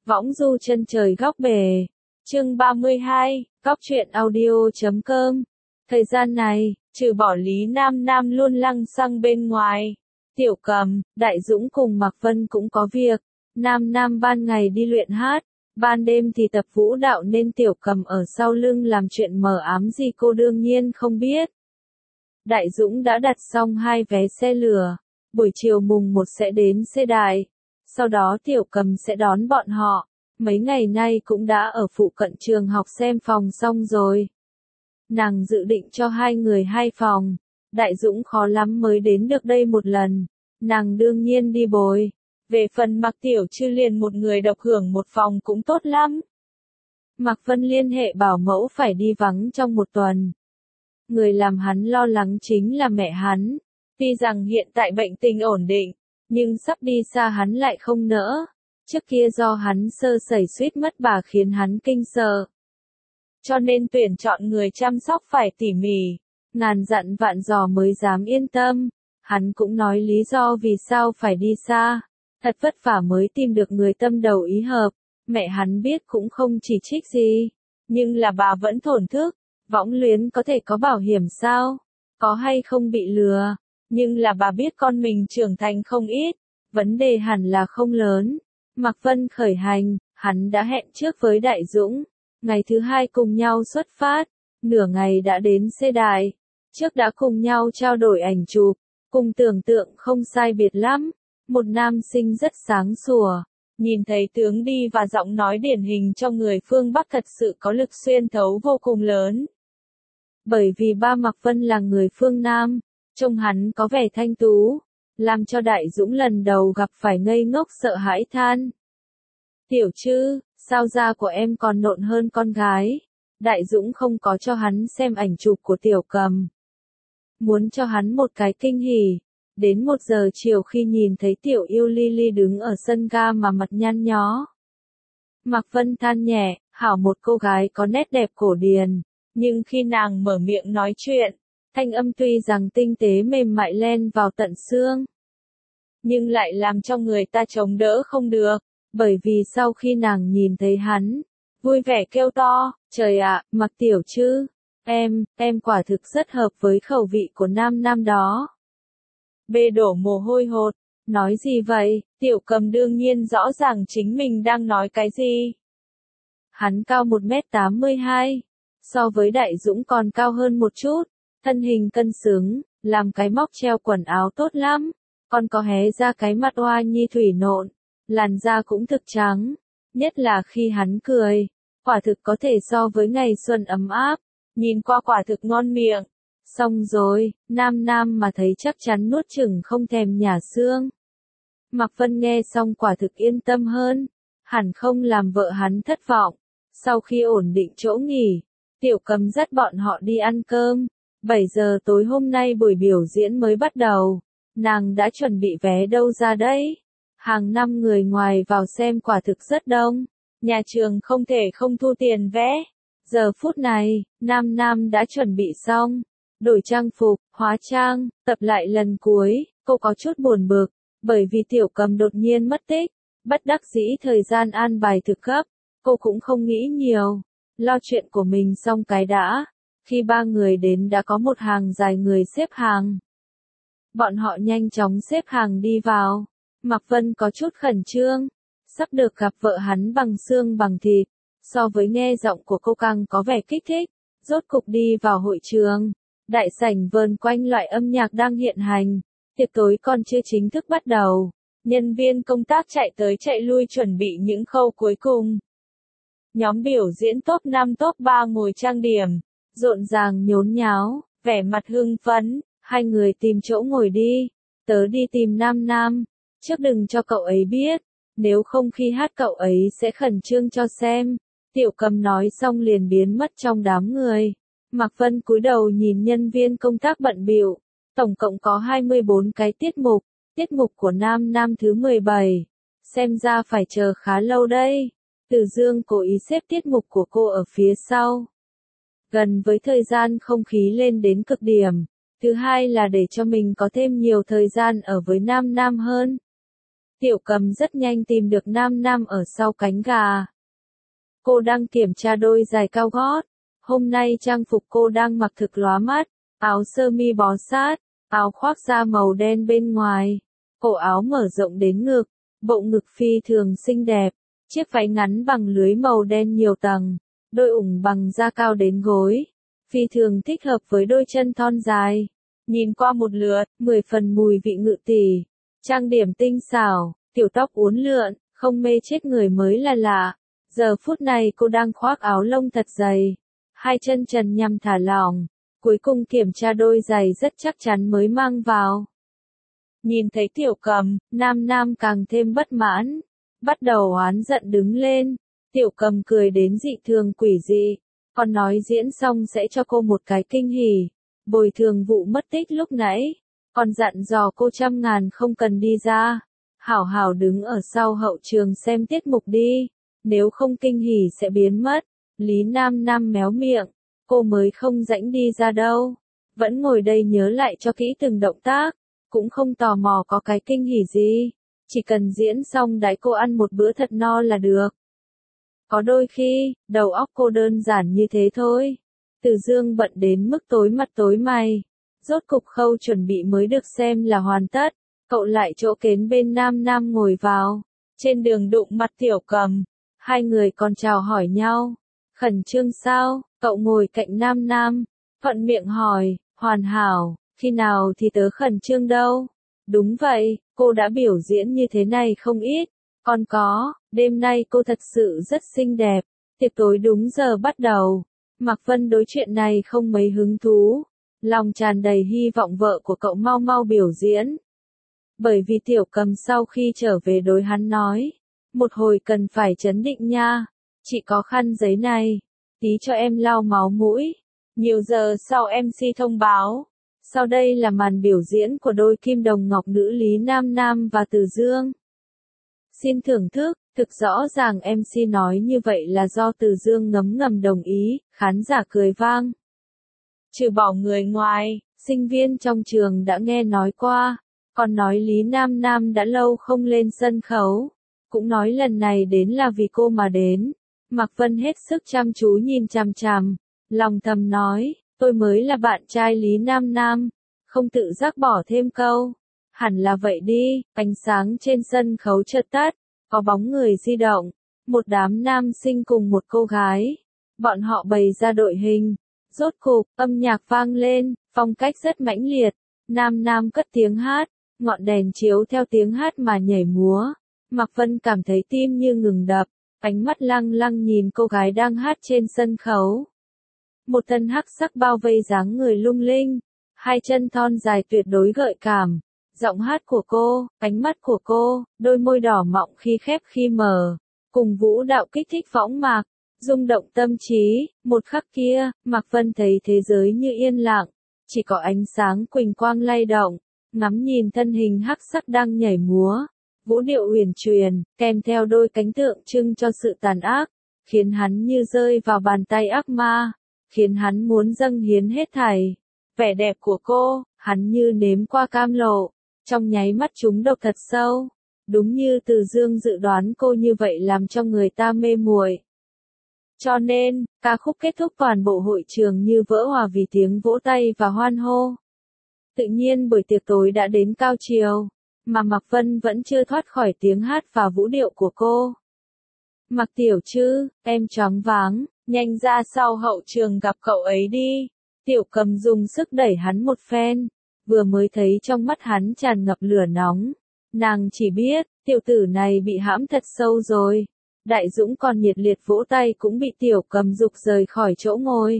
Võng du chân trời góc bể. Chương 32, góc truyện audio.com. Thời gian này, trừ bỏ Lý Nam Nam luôn lăng xăng bên ngoài, Tiểu Cầm, Đại Dũng cùng Mạc Vân cũng có việc. Nam Nam ban ngày đi luyện hát, ban đêm thì tập vũ đạo nên Tiểu Cầm ở sau lưng làm chuyện mờ ám gì cô đương nhiên không biết. Đại Dũng đã đặt xong 2 vé xe lửa, buổi chiều mùng 1 sẽ đến xe đài, sau đó Tiểu Cầm sẽ đón bọn họ. Mấy ngày nay cũng đã ở phụ cận trường học xem phòng xong rồi. Nàng dự định cho 2 người 2 phòng, Đại Dũng khó lắm mới đến được đây một lần, nàng đương nhiên đi bồi. Về phần Mạc Tiểu Trư liền một người độc hưởng một phòng cũng tốt lắm. Mạc Vân liên hệ bảo mẫu phải đi vắng trong 1 tuần. Người làm hắn lo lắng chính là mẹ hắn. Tuy rằng hiện tại bệnh tình ổn định, nhưng sắp đi xa hắn lại không nỡ. Trước kia do hắn sơ sẩy suýt mất bà khiến hắn kinh sợ. Cho nên tuyển chọn người chăm sóc phải tỉ mỉ, ngàn dặn vạn dò mới dám yên tâm. Hắn cũng nói lý do vì sao phải đi xa. Thật vất vả mới tìm được người tâm đầu ý hợp. Mẹ hắn biết cũng không chỉ trích gì. Nhưng là bà vẫn thổn thức. Võng luyến có thể có bảo hiểm sao? Có hay không bị lừa? Nhưng là bà biết con mình trưởng thành không ít. Vấn đề hẳn là không lớn. Mạc Vân khởi hành, hắn đã hẹn trước với Đại Dũng. Ngày thứ 2 cùng nhau xuất phát. Nửa ngày đã đến xe đài. Trước đã cùng nhau trao đổi ảnh chụp. Cùng tưởng tượng không sai biệt lắm. Một nam sinh rất sáng sủa. Nhìn thấy tướng đi và giọng nói điển hình cho người phương Bắc thật sự có lực xuyên thấu vô cùng lớn. Bởi vì ba Mạc Vân là người phương Nam, trông hắn có vẻ thanh tú, làm cho Đại Dũng lần đầu gặp phải ngây ngốc sợ hãi than. Tiểu Trư, sao da của em còn nộn hơn con gái? Đại Dũng không có cho hắn xem ảnh chụp của Tiểu Cầm. Muốn cho hắn một cái kinh hỉ. Đến 1 giờ chiều khi nhìn thấy Tiểu Yêu Lily đứng ở sân ga mà mặt nhăn nhó. Mạc Vân than nhẹ, hảo một cô gái có nét đẹp cổ điển. Nhưng khi nàng mở miệng nói chuyện, thanh âm tuy rằng tinh tế mềm mại len vào tận xương, nhưng lại làm cho người ta chống đỡ không được, bởi vì sau khi nàng nhìn thấy hắn, vui vẻ kêu to, trời ạ, Mạc Tiểu Trư, em quả thực rất hợp với khẩu vị của Nam Nam đó. Bê đổ mồ hôi hột, nói gì vậy, Tiểu Cầm đương nhiên rõ ràng chính mình đang nói cái gì. Hắn cao 1m82. So với Đại Dũng còn cao hơn một chút, thân hình cân xứng, làm cái móc treo quần áo tốt lắm, còn có hé ra cái mặt oa nhi thủy nộn, làn da cũng thực trắng, nhất là khi hắn cười, quả thực có thể so với ngày xuân ấm áp, nhìn qua quả thực ngon miệng. Xong rồi, Nam Nam mà thấy chắc chắn nuốt chửng không thèm nhả xương. Mạc Vân nghe xong quả thực yên tâm hơn, hẳn không làm vợ hắn thất vọng. Sau khi ổn định chỗ nghỉ, Tiểu Cầm dắt bọn họ đi ăn cơm. 7 giờ tối hôm nay buổi biểu diễn mới bắt đầu. Nàng đã chuẩn bị vé đâu ra đấy? Hàng năm người ngoài vào xem quả thực rất đông. Nhà trường không thể không thu tiền vé. Giờ phút này, Nam Nam đã chuẩn bị xong. Đổi trang phục, hóa trang, tập lại lần cuối. Cô có chút buồn bực, bởi vì Tiểu Cầm đột nhiên mất tích. Bất đắc dĩ thời gian an bài thực gấp. Cô cũng không nghĩ nhiều. Lo chuyện của mình xong cái đã. Khi 3 người đến đã có một hàng dài người xếp hàng. Bọn họ nhanh chóng xếp hàng đi vào. Mạc Vân có chút khẩn trương. Sắp được gặp vợ hắn bằng xương bằng thịt. So với nghe giọng của cô càng có vẻ kích thích. Rốt cục đi vào hội trường. Đại sảnh vờn quanh loại âm nhạc đang hiện hành. Tiệc tối còn chưa chính thức bắt đầu. Nhân viên công tác chạy tới chạy lui chuẩn bị những khâu cuối cùng. Nhóm biểu diễn top 5 top 3 ngồi trang điểm, rộn ràng nhốn nháo, vẻ mặt hưng phấn, 2 người tìm chỗ ngồi đi, tớ đi tìm Nam Nam, trước đừng cho cậu ấy biết, nếu không khi hát cậu ấy sẽ khẩn trương cho xem. Tiểu Cầm nói xong liền biến mất trong đám người. Mạc Vân cúi đầu nhìn nhân viên công tác bận bịu, tổng cộng có 24 cái tiết mục của Nam Nam thứ 17, xem ra phải chờ khá lâu đây. Từ Dương cố ý xếp tiết mục của cô ở phía sau. Gần với thời gian không khí lên đến cực điểm. Thứ hai là để cho mình có thêm nhiều thời gian ở với Nam Nam hơn. Tiểu Cầm rất nhanh tìm được Nam Nam ở sau cánh gà. Cô đang kiểm tra đôi giày cao gót. Hôm nay trang phục cô đang mặc thực lóa mắt, áo sơ mi bó sát, áo khoác da màu đen bên ngoài, cổ áo mở rộng đến ngực, bộ ngực phi thường xinh đẹp, chiếc váy ngắn bằng lưới màu đen nhiều tầng, đôi ủng bằng da cao đến gối, phi thường thích hợp với đôi chân thon dài. Nhìn qua một lượt, 10 phần mùi vị ngự tỷ, trang điểm tinh xảo, tiểu tóc uốn lượn, không mê chết người mới là lạ. Giờ phút này cô đang khoác áo lông thật dày, hai chân trần nhằm thả lỏng, cuối cùng kiểm tra đôi giày rất chắc chắn mới mang vào. Nhìn thấy Tiểu Cầm, Nam Nam càng thêm bất mãn, bắt đầu oán giận đứng lên. Tiểu Cầm cười đến dị thường quỷ dị, còn nói diễn xong sẽ cho cô một cái kinh hỉ, bồi thường vụ mất tích lúc nãy, còn dặn dò cô 100.000 không cần đi ra, hảo hảo đứng ở sau hậu trường xem tiết mục đi, nếu không kinh hỉ sẽ biến mất. Lý Nam Nam méo miệng, cô mới không rảnh đi ra đâu, vẫn ngồi đây nhớ lại cho kỹ từng động tác, cũng không tò mò có cái kinh hỉ gì, chỉ cần diễn xong đãi cô ăn một bữa thật no là được. Có đôi khi, đầu óc cô đơn giản như thế thôi. Từ Dương bận đến mức tối mặt tối mày, rốt cục khâu chuẩn bị mới được xem là hoàn tất, cậu lại chỗ kén bên Nam Nam ngồi vào, trên đường đụng mặt Tiểu Cầm, hai người còn chào hỏi nhau. Khẩn trương sao? Cậu ngồi cạnh Nam Nam, thuận miệng hỏi, hoàn hảo, khi nào thì tớ khẩn trương đâu? Đúng vậy, cô đã biểu diễn như thế này không ít, còn có, đêm nay cô thật sự rất xinh đẹp, tiệc tối đúng giờ bắt đầu. Mạc Vân đối chuyện này không mấy hứng thú, lòng tràn đầy hy vọng vợ của cậu mau mau biểu diễn. Bởi vì Tiểu Cầm sau khi trở về đối hắn nói, một hồi cần phải trấn định nha. Chị có khăn giấy này, tí cho em lau máu mũi. Nhiều giờ sau MC thông báo, sau đây là màn biểu diễn của đôi kim đồng ngọc nữ Lý Nam Nam và Từ Dương. Xin thưởng thức, thực rõ ràng MC nói như vậy là do Từ Dương ngấm ngầm đồng ý, khán giả cười vang. Trừ bỏ người ngoài, sinh viên trong trường đã nghe nói qua, còn nói Lý Nam Nam đã lâu không lên sân khấu, cũng nói lần này đến là vì cô mà đến. Mạc Vân hết sức chăm chú nhìn chằm chằm, lòng thầm nói, tôi mới là bạn trai Lý Nam Nam, không tự giác bỏ thêm câu. Hẳn là vậy đi, ánh sáng trên sân khấu chợt tắt, có bóng người di động, một đám nam sinh cùng một cô gái. Bọn họ bày ra đội hình, rốt cục, âm nhạc vang lên, phong cách rất mãnh liệt, Nam Nam cất tiếng hát, ngọn đèn chiếu theo tiếng hát mà nhảy múa. Mạc Vân cảm thấy tim như ngừng đập. Ánh mắt lăng lăng nhìn cô gái đang hát trên sân khấu. Một thân hắc sắc bao vây dáng người lung linh, hai chân thon dài tuyệt đối gợi cảm, giọng hát của cô, ánh mắt của cô, đôi môi đỏ mọng khi khép khi mở, cùng vũ đạo kích thích võng mạc, rung động tâm trí. Một khắc kia, Mạc Vân thấy thế giới như yên lặng, chỉ có ánh sáng quỳnh quang lay động, ngắm nhìn thân hình hắc sắc đang nhảy múa. Vũ điệu uyển chuyển, kèm theo đôi cánh tượng trưng cho sự tàn ác, khiến hắn như rơi vào bàn tay ác ma, khiến hắn muốn dâng hiến hết thảy. Vẻ đẹp của cô, hắn như nếm qua cam lộ, trong nháy mắt trúng độc thật sâu. Đúng như Từ Dương dự đoán cô như vậy làm cho người ta mê muội. Cho nên, ca khúc kết thúc toàn bộ hội trường như vỡ hòa vì tiếng vỗ tay và hoan hô. Tự nhiên buổi tiệc tối đã đến cao triều. Mà Mạc Vân vẫn chưa thoát khỏi tiếng hát và vũ điệu của cô. Mạc Tiểu Trư, em choáng váng, nhanh ra sau hậu trường gặp cậu ấy đi. Tiểu Cầm dùng sức đẩy hắn một phen, vừa mới thấy trong mắt hắn tràn ngập lửa nóng. Nàng chỉ biết, tiểu tử này bị hãm thật sâu rồi. Đại Dũng còn nhiệt liệt vỗ tay cũng bị Tiểu Cầm giục rời khỏi chỗ ngồi.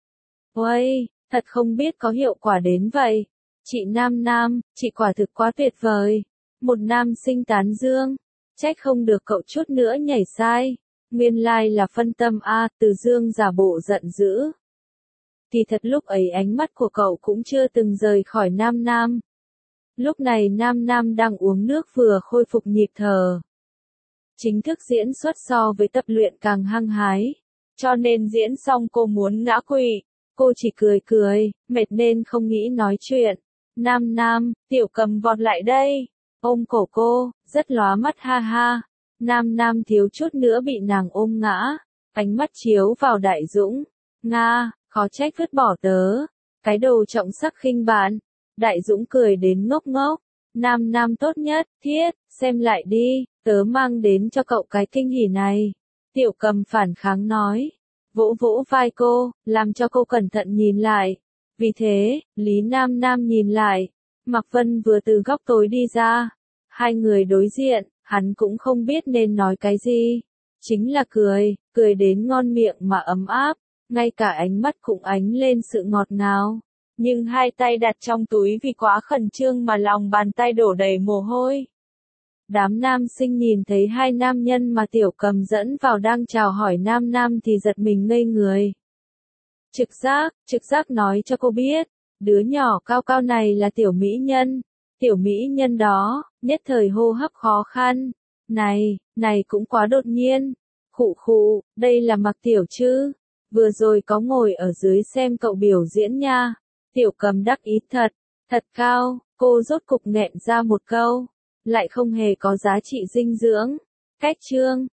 Uây, thật không biết có hiệu quả đến vậy. Chị Nam Nam, chị quả thực quá tuyệt vời. Một nam sinh tán dương. Trách không được cậu chút nữa nhảy sai. Nguyên lai là phân tâm a. Từ Dương giả bộ giận dữ. Thì thật lúc ấy ánh mắt của cậu cũng chưa từng rời khỏi Nam Nam. Lúc này Nam Nam đang uống nước vừa khôi phục nhịp thở. Chính thức diễn xuất so với tập luyện càng hăng hái. Cho nên diễn xong cô muốn ngã quỵ. Cô chỉ cười cười, mệt nên không nghĩ nói chuyện. Nam Nam, Tiểu Cầm vọt lại đây. ôm cổ cô, rất lóa mắt ha ha. Nam Nam thiếu chút nữa bị nàng ôm ngã, ánh mắt chiếu vào Đại Dũng. Nga, khó trách vứt bỏ tớ, cái đồ trọng sắc khinh bạn. Đại Dũng cười đến ngốc ngốc. Nam Nam tốt nhất, thiết, xem lại đi, tớ mang đến cho cậu cái kinh hỉ này. Tiểu Cầm phản kháng nói, vỗ vỗ vai cô, làm cho cô cẩn thận nhìn lại. Vì thế, Lý Nam Nam nhìn lại, Mạc Vân vừa từ góc tối đi ra. Hai người đối diện, hắn cũng không biết nên nói cái gì. Chính là cười, cười đến ngon miệng mà ấm áp, ngay cả ánh mắt cũng ánh lên sự ngọt ngào. Nhưng hai tay đặt trong túi vì quá khẩn trương mà lòng bàn tay đổ đầy mồ hôi. Đám nam sinh nhìn thấy hai nam nhân mà Tiểu Cầm dẫn vào đang chào hỏi Nam Nam thì giật mình ngây người. Trực giác nói cho cô biết, đứa nhỏ cao cao này là tiểu mỹ nhân. Tiểu mỹ nhân đó, nhất thời hô hấp khó khăn. Này cũng quá đột nhiên. Khụ, đây là Mạc Tiểu chứ. Vừa rồi có ngồi ở dưới xem cậu biểu diễn nha. Tiểu Cầm đắc ý thật cao, cô rốt cục nghẹn ra một câu. Lại không hề có giá trị dinh dưỡng. Cách chương